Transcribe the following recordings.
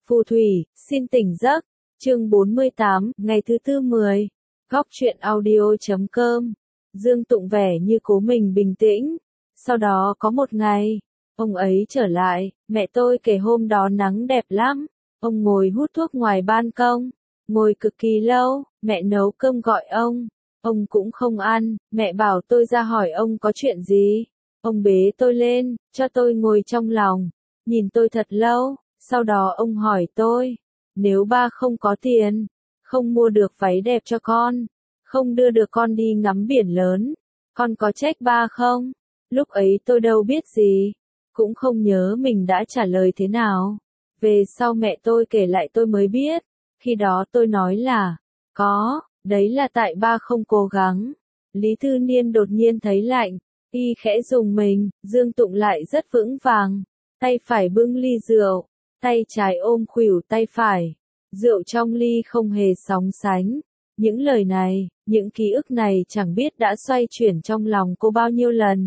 Phù thủy, xin tỉnh giấc. Chương 48, ngày thứ tư 10. Góc truyện audio.com. Dương Tụng vẻ như cố mình bình tĩnh. Sau đó có một ngày, ông ấy trở lại, mẹ tôi kể hôm đó nắng đẹp lắm. Ông ngồi hút thuốc ngoài ban công, ngồi cực kỳ lâu, mẹ nấu cơm gọi ông cũng không ăn, mẹ bảo tôi ra hỏi ông có chuyện gì. Ông bế tôi lên, cho tôi ngồi trong lòng, nhìn tôi thật lâu, sau đó ông hỏi tôi, nếu ba không có tiền, không mua được váy đẹp cho con, không đưa được con đi ngắm biển lớn, con có trách ba không? Lúc ấy tôi đâu biết gì, cũng không nhớ mình đã trả lời thế nào. Về sau mẹ tôi kể lại tôi mới biết, khi đó tôi nói là, có, đấy là tại ba không cố gắng. Lý Thư Niên đột nhiên thấy lạnh, y khẽ rùng mình, Dương Tụng lại rất vững vàng, tay phải bưng ly rượu, tay trái ôm khuỷu tay phải, rượu trong ly không hề sóng sánh. Những lời này, những ký ức này chẳng biết đã xoay chuyển trong lòng cô bao nhiêu lần.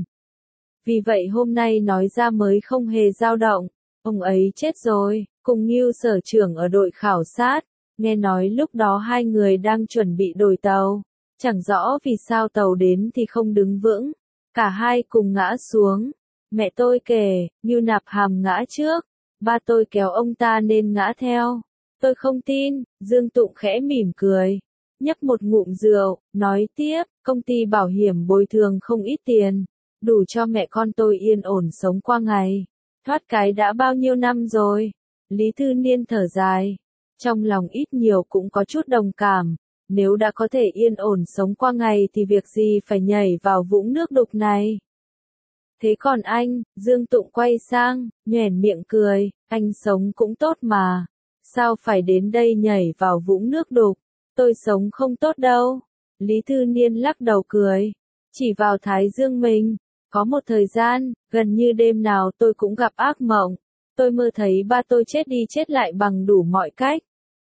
Vì vậy hôm nay nói ra mới không hề dao động. Ông ấy chết rồi, cùng Ngưu Sở Trưởng ở đội khảo sát. Nghe nói lúc đó hai người đang chuẩn bị đổi tàu. Chẳng rõ vì sao tàu đến thì không đứng vững. Cả hai cùng ngã xuống. Mẹ tôi kể, Ngưu Nạp Hàm ngã trước. Ba tôi kéo ông ta nên ngã theo. Tôi không tin, Dương Tụng khẽ mỉm cười. Nhấp một ngụm rượu, nói tiếp, công ty bảo hiểm bồi thường không ít tiền. Đủ cho mẹ con tôi yên ổn sống qua ngày. Thoát cái đã bao nhiêu năm rồi. Lý Thư Niên thở dài. Trong lòng ít nhiều cũng có chút đồng cảm. Nếu đã có thể yên ổn sống qua ngày thì việc gì phải nhảy vào vũng nước đục này. Thế còn anh, Dương Tụng quay sang, nhoẻn miệng cười, anh sống cũng tốt mà. Sao phải đến đây nhảy vào vũng nước đục? Tôi sống không tốt đâu. Lý Thư Niên lắc đầu cười. Chỉ vào thái dương mình. Có một thời gian, gần như đêm nào tôi cũng gặp ác mộng. Tôi mơ thấy ba tôi chết đi chết lại bằng đủ mọi cách.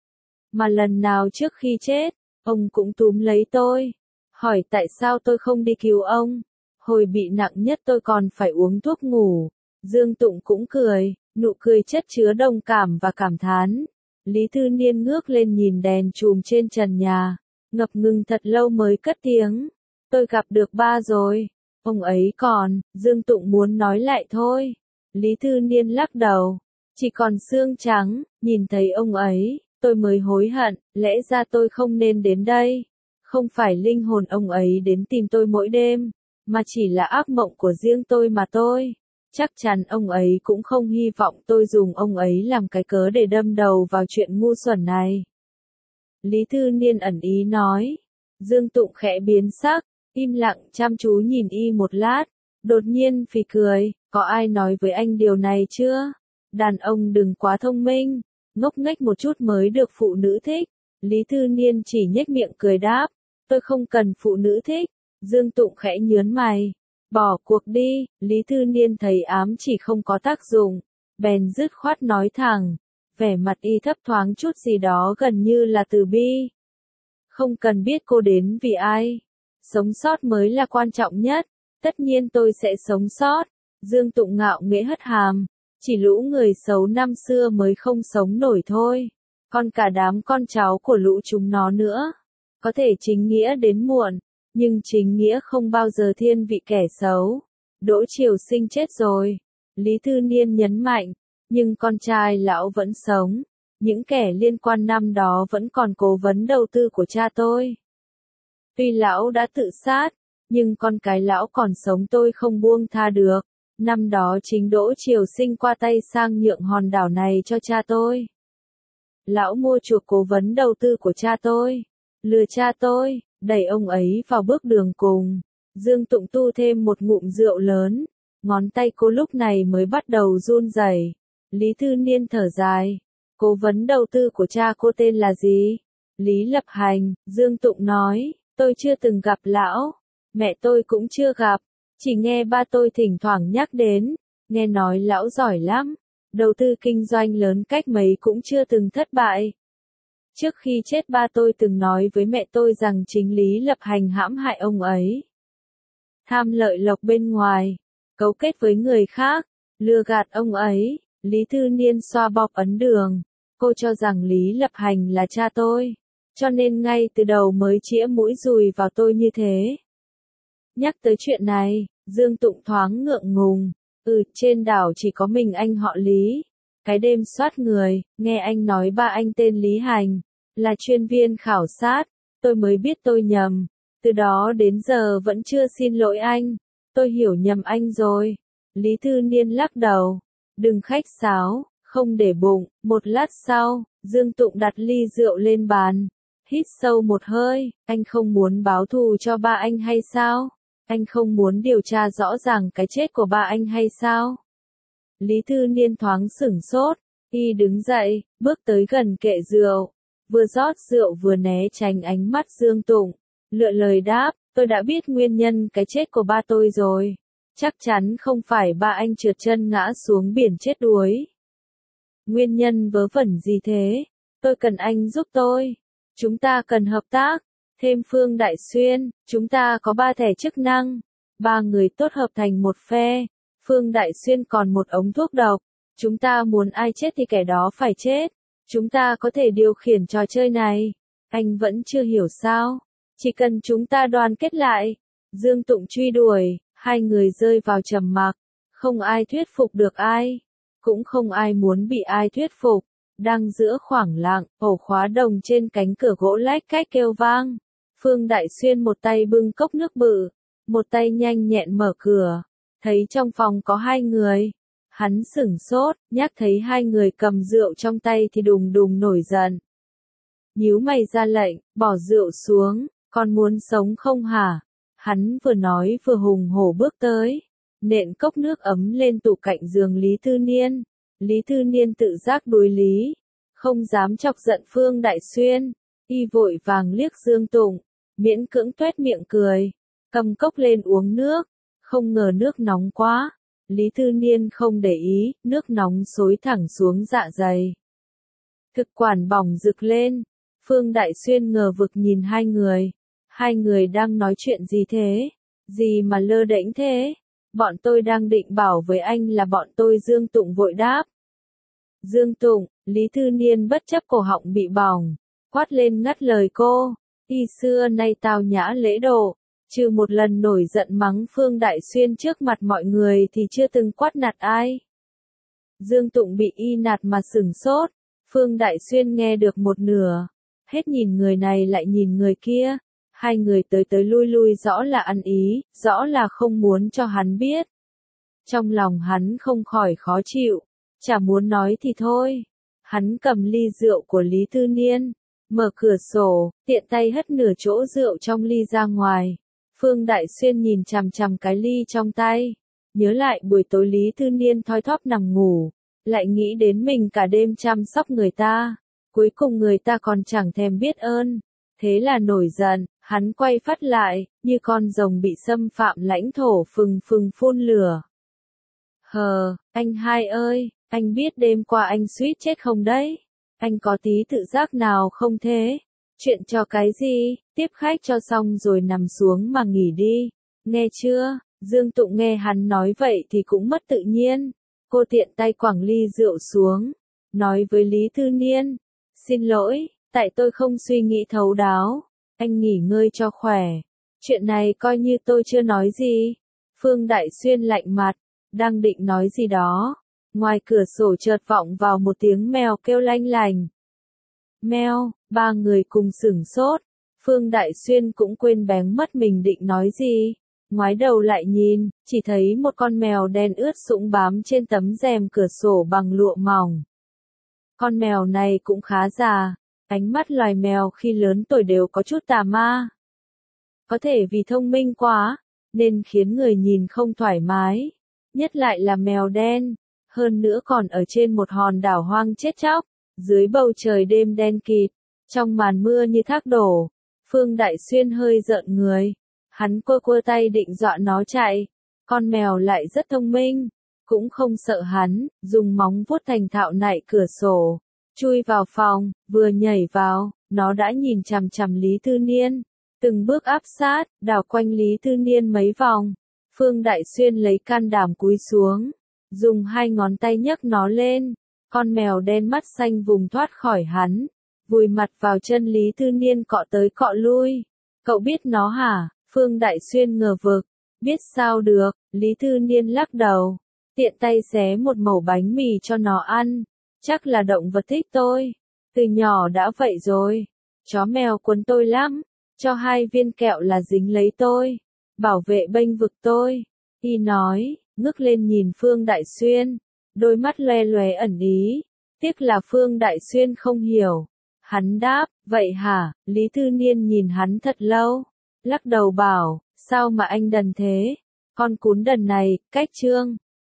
Mà lần nào trước khi chết, ông cũng túm lấy tôi. Hỏi tại sao tôi không đi cứu ông. Hồi bị nặng nhất tôi còn phải uống thuốc ngủ. Dương Tụng cũng cười, nụ cười chất chứa đồng cảm và cảm thán. Lý Thư Niên ngước lên nhìn đèn chùm trên trần nhà. Ngập ngừng thật lâu mới cất tiếng. Tôi gặp được ba rồi. Ông ấy còn, Dương Tụng muốn nói lại thôi. Lý Thư Niên lắc đầu. Chỉ còn xương trắng, nhìn thấy ông ấy, tôi mới hối hận, lẽ ra tôi không nên đến đây. Không phải linh hồn ông ấy đến tìm tôi mỗi đêm, mà chỉ là ác mộng của riêng tôi mà tôi. Chắc chắn ông ấy cũng không hy vọng tôi dùng ông ấy làm cái cớ để đâm đầu vào chuyện ngu xuẩn này. Lý Thư Niên ẩn ý nói. Dương Tụng khẽ biến sắc. Im lặng chăm chú nhìn y một lát, đột nhiên phì cười, có ai nói với anh điều này chưa? Đàn ông đừng quá thông minh, ngốc nghếch một chút mới được phụ nữ thích. Lý Thư Niên chỉ nhếch miệng cười đáp, tôi không cần phụ nữ thích. Dương Tụng khẽ nhớn mày, bỏ cuộc đi. Lý Thư Niên thấy ám chỉ không có tác dụng, bèn dứt khoát nói thẳng, vẻ mặt y thấp thoáng chút gì đó gần như là từ bi. Không cần biết cô đến vì ai. Sống sót mới là quan trọng nhất, tất nhiên tôi sẽ sống sót. Dương Tụng ngạo nghễ hất hàm, chỉ lũ người xấu năm xưa mới không sống nổi thôi, còn cả đám con cháu của lũ chúng nó nữa. Có thể chính nghĩa đến muộn, nhưng chính nghĩa không bao giờ thiên vị kẻ xấu. Đỗ Triều Sinh chết rồi, Lý Thư Niên nhấn mạnh, nhưng con trai lão vẫn sống, những kẻ liên quan năm đó vẫn còn cố vấn đầu tư của cha tôi. Tuy lão đã tự sát, nhưng con cái lão còn sống tôi không buông tha được. Năm đó chính Đỗ Triều Sinh qua tay sang nhượng hòn đảo này cho cha tôi. Lão mua chuộc cố vấn đầu tư của cha tôi, lừa cha tôi, đẩy ông ấy vào bước đường cùng. Dương Tụng tu thêm một ngụm rượu lớn, ngón tay cô lúc này mới bắt đầu run rẩy. Lý Thư Niên thở dài, cố vấn đầu tư của cha cô tên là gì? Lý Lập Hành. Dương Tụng nói. Tôi chưa từng gặp lão, mẹ tôi cũng chưa gặp, chỉ nghe ba tôi thỉnh thoảng nhắc đến, nghe nói lão giỏi lắm, đầu tư kinh doanh lớn cách mấy cũng chưa từng thất bại. Trước khi chết ba tôi từng nói với mẹ tôi rằng chính Lý Lập Hành hãm hại ông ấy. Tham lợi lộc bên ngoài, cấu kết với người khác, lừa gạt ông ấy. Lý Thư Niên xoa bóp ấn đường. Cô cho rằng Lý Lập Hành là cha tôi, cho nên ngay từ đầu mới chĩa mũi dùi vào tôi như thế. Nhắc tới chuyện này, Dương Tụng thoáng ngượng ngùng. Trên đảo chỉ có mình anh họ Lý. Cái đêm soát người, nghe anh nói ba anh tên Lý Hành, là chuyên viên khảo sát, tôi mới biết tôi nhầm. Từ đó đến giờ vẫn chưa xin lỗi anh, tôi hiểu nhầm anh rồi. Lý Thư Niên lắc đầu, đừng khách sáo, không để bụng. Một lát sau, Dương Tụng đặt ly rượu lên bàn, hít sâu một hơi. Anh không muốn báo thù cho ba anh hay sao? Anh không muốn điều tra rõ ràng cái chết của ba anh hay sao? Lý Thư Niên thoáng sửng sốt, y đứng dậy, bước tới gần kệ rượu, vừa rót rượu vừa né tránh ánh mắt Dương Tụng, lựa lời đáp, tôi đã biết nguyên nhân cái chết của ba tôi rồi. Chắc chắn không phải ba anh trượt chân ngã xuống biển chết đuối. Nguyên nhân vớ vẩn gì thế? Tôi cần anh giúp tôi. Chúng ta cần hợp tác. Thêm Phương Đại Xuyên, chúng ta có 3 thẻ chức năng. 3 người tốt hợp thành một phe. Phương Đại Xuyên còn một ống thuốc độc. Chúng ta muốn ai chết thì kẻ đó phải chết. Chúng ta có thể điều khiển trò chơi này. Anh vẫn chưa hiểu sao? Chỉ cần chúng ta đoàn kết lại. Dương Tụng truy đuổi, hai người rơi vào trầm mặc. Không ai thuyết phục được ai. Cũng không ai muốn bị ai thuyết phục. Đang giữa khoảng lặng, ổ khóa đồng trên cánh cửa gỗ lách cách kêu vang. Phương Đại Xuyên một tay bưng cốc nước bự, một tay nhanh nhẹn mở cửa. Thấy trong phòng có 2 người. Hắn sửng sốt, nhắc thấy 2 người cầm rượu trong tay thì đùng đùng nổi giận. Nhíu mày ra lệnh, bỏ rượu xuống, còn muốn sống không hả? Hắn vừa nói vừa hùng hổ bước tới, nện cốc nước ấm lên tủ cạnh giường Lý Thư Niên. Lý Thư Niên tự giác đối lý, không dám chọc giận Phương Đại Xuyên, y vội vàng liếc Dương Tụng, miễn cưỡng tuét miệng cười, cầm cốc lên uống nước, không ngờ nước nóng quá. Lý Thư Niên không để ý, nước nóng xối thẳng xuống dạ dày. Thực quản bỏng rực lên, Phương Đại Xuyên ngờ vực nhìn 2 người. 2 người đang nói chuyện gì thế? Gì mà lơ đễnh thế? Bọn tôi đang định bảo với anh là bọn tôi. Dương Tụng vội đáp. Dương Tụng, Lý Thư Niên bất chấp cổ họng bị bỏng, quát lên ngắt lời cô. Y xưa nay tao nhã lễ độ, trừ một lần nổi giận mắng Phương Đại Xuyên trước mặt mọi người thì chưa từng quát nạt ai. Dương Tụng bị y nạt mà sửng sốt. Phương Đại Xuyên nghe được một nửa, hết nhìn người này lại nhìn người kia. 2 người tới tới lui lui rõ là ăn ý, rõ là không muốn cho hắn biết. Trong lòng hắn không khỏi khó chịu, chả muốn nói thì thôi. Hắn cầm ly rượu của Lý Thư Niên, mở cửa sổ, tiện tay hất nửa chỗ rượu trong ly ra ngoài. Phương Đại Xuyên nhìn chằm chằm cái ly trong tay, nhớ lại buổi tối Lý Thư Niên thoi thóp nằm ngủ, lại nghĩ đến mình cả đêm chăm sóc người ta, cuối cùng người ta còn chẳng thèm biết ơn. Thế là nổi giận, hắn quay phát lại, như con rồng bị xâm phạm lãnh thổ phừng phừng phun lửa. Anh hai ơi, anh biết đêm qua anh suýt chết không đấy? Anh có tí tự giác nào không thế? Chuyện cho cái gì? Tiếp khách cho xong rồi nằm xuống mà nghỉ đi. Nghe chưa? Dương Tụng nghe hắn nói vậy thì cũng mất tự nhiên. Cô tiện tay quẳng ly rượu xuống, nói với Lý Thư Niên. Xin lỗi, tại tôi không suy nghĩ thấu đáo. Anh nghỉ ngơi cho khỏe. Chuyện này coi như tôi chưa nói gì. Phương Đại Xuyên lạnh mặt, đang định nói gì đó. Ngoài cửa sổ chợt vọng vào một tiếng mèo kêu lanh lành. Mèo, 3 người cùng sửng sốt. Phương Đại Xuyên cũng quên bén mất mình định nói gì. Ngoái đầu lại nhìn, chỉ thấy một con mèo đen ướt sũng bám trên tấm rèm cửa sổ bằng lụa mỏng. Con mèo này cũng khá già. Ánh mắt loài mèo khi lớn tuổi đều có chút tà ma. Có thể vì thông minh quá, nên khiến người nhìn không thoải mái. Nhất lại là mèo đen, hơn nữa còn ở trên một hòn đảo hoang chết chóc, dưới bầu trời đêm đen kịt, trong màn mưa như thác đổ. Phương Đại Xuyên hơi rợn người, hắn quơ quơ tay định dọa nó chạy. Con mèo lại rất thông minh, cũng không sợ hắn, dùng móng vuốt thành thạo nạy cửa sổ. Chui vào phòng, vừa nhảy vào, nó đã nhìn chằm chằm Lý Thư Niên, từng bước áp sát, đảo quanh Lý Thư Niên mấy vòng. Phương Đại Xuyên lấy can đảm cúi xuống, dùng 2 ngón tay nhấc nó lên, Con mèo đen mắt xanh vùng thoát khỏi hắn, vùi mặt vào chân Lý Tư Niên cọ tới cọ lui. Cậu biết nó hả? Phương Đại Xuyên ngờ vực. Biết sao được, Lý Tư Niên lắc đầu. Tiện tay xé một mẩu bánh mì cho nó ăn. Chắc là động vật thích tôi. Từ nhỏ đã vậy rồi. Chó mèo quấn tôi lắm. Cho 2 viên kẹo là dính lấy tôi. Bảo vệ bênh vực tôi. Y nói, ngước lên nhìn Phương Đại Xuyên. Đôi mắt loe loé ẩn ý. Tiếc là Phương Đại Xuyên không hiểu. Hắn đáp, vậy hả? Lý Tư Niên nhìn hắn thật lâu. Lắc đầu bảo, sao mà anh đần thế? Con cún đần này, cách chương.